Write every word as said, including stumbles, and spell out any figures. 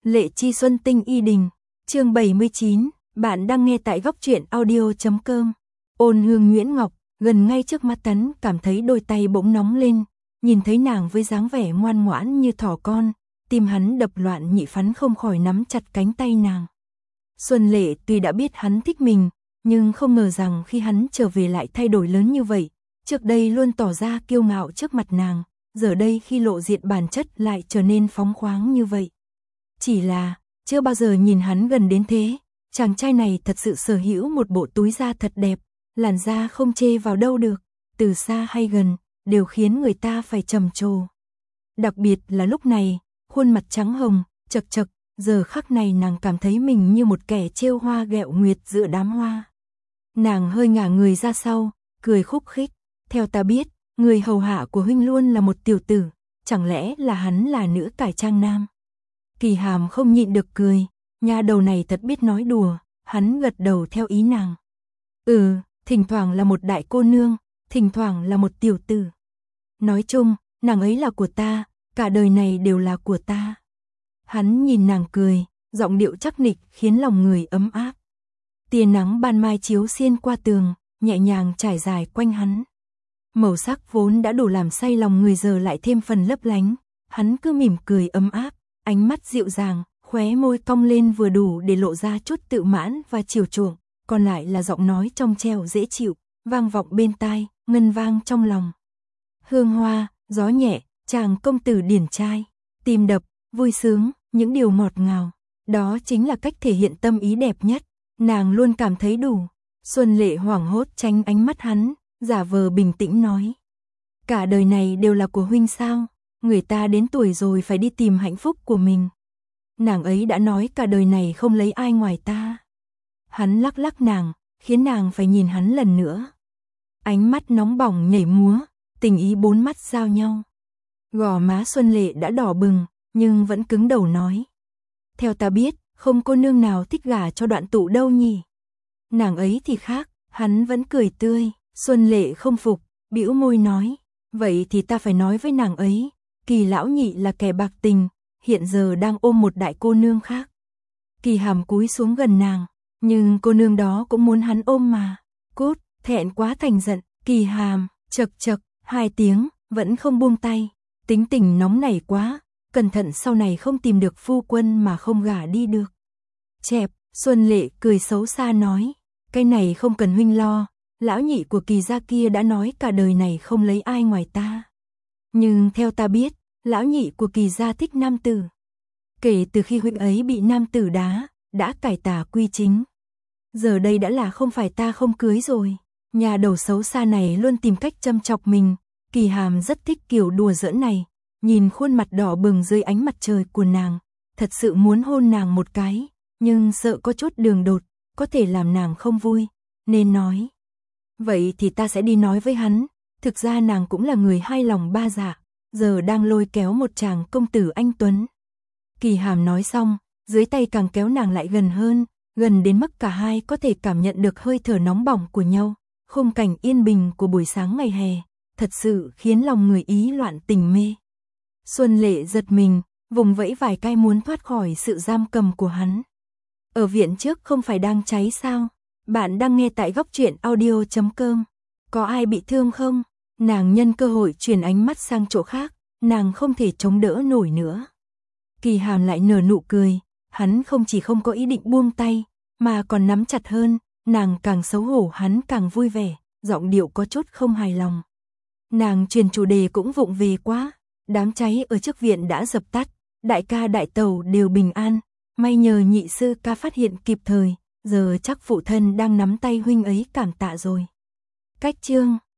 Lệ Chi Xuân Tinh Y Đình, chương bảy mươi chín, bạn đang nghe tại góc truyện audio chấm com. Ôn Hương Nguyễn Ngọc, gần ngay trước mắt Tấn, cảm thấy đôi tay bỗng nóng lên, nhìn thấy nàng với dáng vẻ ngoan ngoãn như thỏ con, tim hắn đập loạn nhị phắn không khỏi nắm chặt cánh tay nàng. Xuân Lệ tuy đã biết hắn thích mình, nhưng không ngờ rằng khi hắn trở về lại thay đổi lớn như vậy, trước đây luôn tỏ ra kiêu ngạo trước mặt nàng, giờ đây khi lộ diện bản chất lại trở nên phóng khoáng như vậy. Chỉ là, chưa bao giờ nhìn hắn gần đến thế, chàng trai này thật sự sở hữu một bộ túi da thật đẹp, làn da không chê vào đâu được, từ xa hay gần, đều khiến người ta phải trầm trồ. Đặc biệt là lúc này, khuôn mặt trắng hồng, chật chật, giờ khắc này nàng cảm thấy mình như một kẻ trêu hoa ghẹo nguyệt giữa đám hoa. Nàng hơi ngả người ra sau, cười khúc khích, theo ta biết, người hầu hạ của huynh luôn là một tiểu tử, chẳng lẽ là hắn là nữ cải trang nam? Kỳ Hàm không nhịn được cười, nha đầu này thật biết nói đùa, hắn gật đầu theo ý nàng. Ừ, thỉnh thoảng là một đại cô nương, thỉnh thoảng là một tiểu tử. Nói chung, nàng ấy là của ta, cả đời này đều là của ta. Hắn nhìn nàng cười, giọng điệu chắc nịch khiến lòng người ấm áp. Tia nắng ban mai chiếu xuyên qua tường, nhẹ nhàng trải dài quanh hắn. Màu sắc vốn đã đủ làm say lòng người giờ lại thêm phần lấp lánh, hắn cứ mỉm cười ấm áp, ánh mắt dịu dàng, khóe môi cong lên vừa đủ để lộ ra chút tự mãn và chiều chuộng, còn lại là giọng nói trong trẻo dễ chịu, vang vọng bên tai, ngân vang trong lòng. Hương hoa, gió nhẹ, chàng công tử điển trai, tim đập, vui sướng, những điều ngọt ngào, đó chính là cách thể hiện tâm ý đẹp nhất, nàng luôn cảm thấy đủ. Xuân Lệ hoảng hốt tránh ánh mắt hắn, giả vờ bình tĩnh nói. Cả đời này đều là của huynh sao, người ta đến tuổi rồi phải đi tìm hạnh phúc của mình. Nàng ấy đã nói cả đời này không lấy ai ngoài ta. Hắn lắc lắc nàng, khiến nàng phải nhìn hắn lần nữa. Ánh mắt nóng bỏng nhảy múa, tình ý bốn mắt giao nhau. Gò má Xuân Lệ đã đỏ bừng, nhưng vẫn cứng đầu nói. Theo ta biết, không cô nương nào thích gả cho Đoạn Tụ đâu nhỉ. Nàng ấy thì khác, hắn vẫn cười tươi. Xuân Lệ không phục, bĩu môi nói. Vậy thì ta phải nói với nàng ấy, Kỳ lão nhị là kẻ bạc tình, hiện giờ đang ôm một đại cô nương khác. Kỳ Hàm cúi xuống gần nàng, nhưng cô nương đó cũng muốn hắn ôm mà. Cút, thẹn quá thành giận, Kỳ Hàm, chật chật, hai tiếng, vẫn không buông tay. Tính tình nóng nảy quá, cẩn thận sau này không tìm được phu quân mà không gả đi được. Chẹp, Xuân Lệ cười xấu xa nói, cái này không cần huynh lo, lão nhị của Kỳ gia kia đã nói cả đời này không lấy ai ngoài ta. Nhưng theo ta biết, lão nhị của Kỳ gia thích nam tử. Kể từ khi huynh ấy bị nam tử đá, đã cải tà quy chính. Giờ đây đã là không phải ta không cưới rồi. Nhà đầu xấu xa này luôn tìm cách châm chọc mình. Kỳ Hàm rất thích kiểu đùa giỡn này. Nhìn khuôn mặt đỏ bừng dưới ánh mặt trời của nàng, thật sự muốn hôn nàng một cái, nhưng sợ có chút đường đột, có thể làm nàng không vui, nên nói. Vậy thì ta sẽ đi nói với hắn, thực ra nàng cũng là người hai lòng ba dạ, giờ đang lôi kéo một chàng công tử anh tuấn. Kỳ Hàm nói xong, dưới tay càng kéo nàng lại gần hơn, gần đến mức cả hai có thể cảm nhận được hơi thở nóng bỏng của nhau, khung cảnh yên bình của buổi sáng ngày hè, thật sự khiến lòng người ý loạn tình mê. Xuân Lệ giật mình, vùng vẫy vài cái muốn thoát khỏi sự giam cầm của hắn. Ở viện trước không phải đang cháy sao? Bạn đang nghe tại góc truyện audio chấm com. Có ai bị thương không? Nàng nhân cơ hội chuyển ánh mắt sang chỗ khác, nàng không thể chống đỡ nổi nữa. Kỳ Hàm lại nở nụ cười, hắn không chỉ không có ý định buông tay, mà còn nắm chặt hơn, nàng càng xấu hổ hắn càng vui vẻ, giọng điệu có chút không hài lòng. Nàng truyền chủ đề cũng vụng về quá, đám cháy ở trước viện đã dập tắt, đại ca đại tẩu đều bình an, may nhờ nhị sư ca phát hiện kịp thời, giờ chắc phụ thân đang nắm tay huynh ấy cảm tạ rồi. Cách chương